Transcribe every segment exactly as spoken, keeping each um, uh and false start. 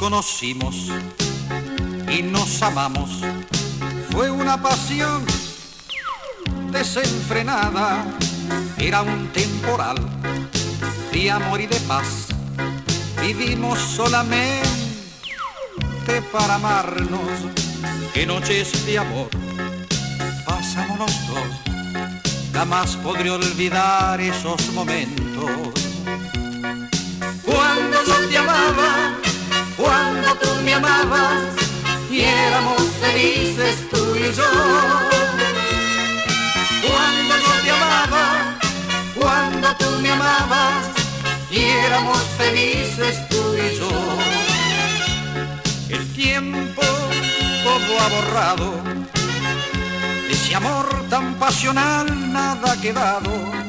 conocimos y nos amamos. Fue una pasión desenfrenada, era un temporal de amor y de paz. Vivimos solamente para amarnos. Qué noches de amor pasamos los dos, jamás podré olvidar esos momentos. Cuando yo te amaba, cuando tú me amabas, y éramos felices tú y yo. Cuando yo te amaba, cuando tú me amabas, y éramos felices tú y yo. El tiempo todo ha borrado, de ese amor tan pasional nada ha quedado.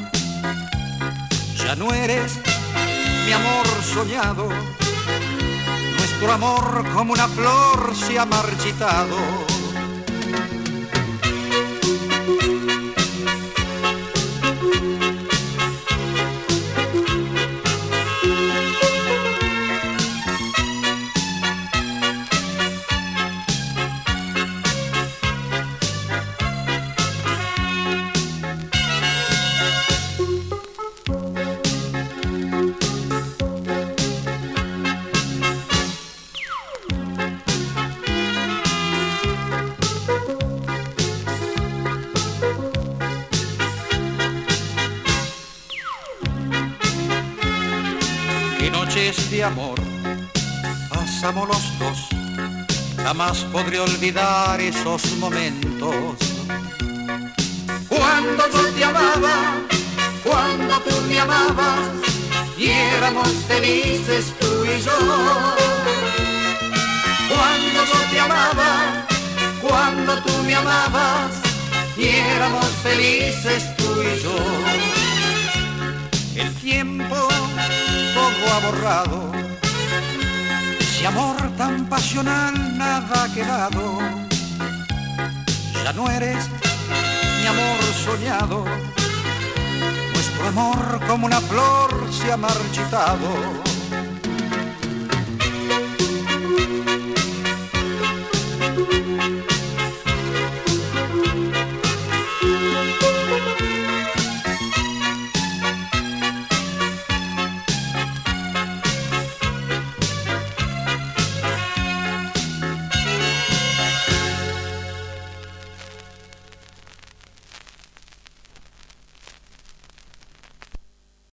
Ya no eres mi amor soñado, nuestro amor como una flor se ha marchitado. Qué noches de amor pasamos los dos, jamás podré olvidar esos momentos. Cuando yo te amaba, cuando tú me amabas, y éramos felices tú y yo. Cuando yo te amaba, cuando tú me amabas, y éramos felices tú y yo. El tiempo todo ha borrado, ese amor tan pasional nada ha quedado. Ya no eres mi amor soñado, nuestro amor como una flor se ha marchitado.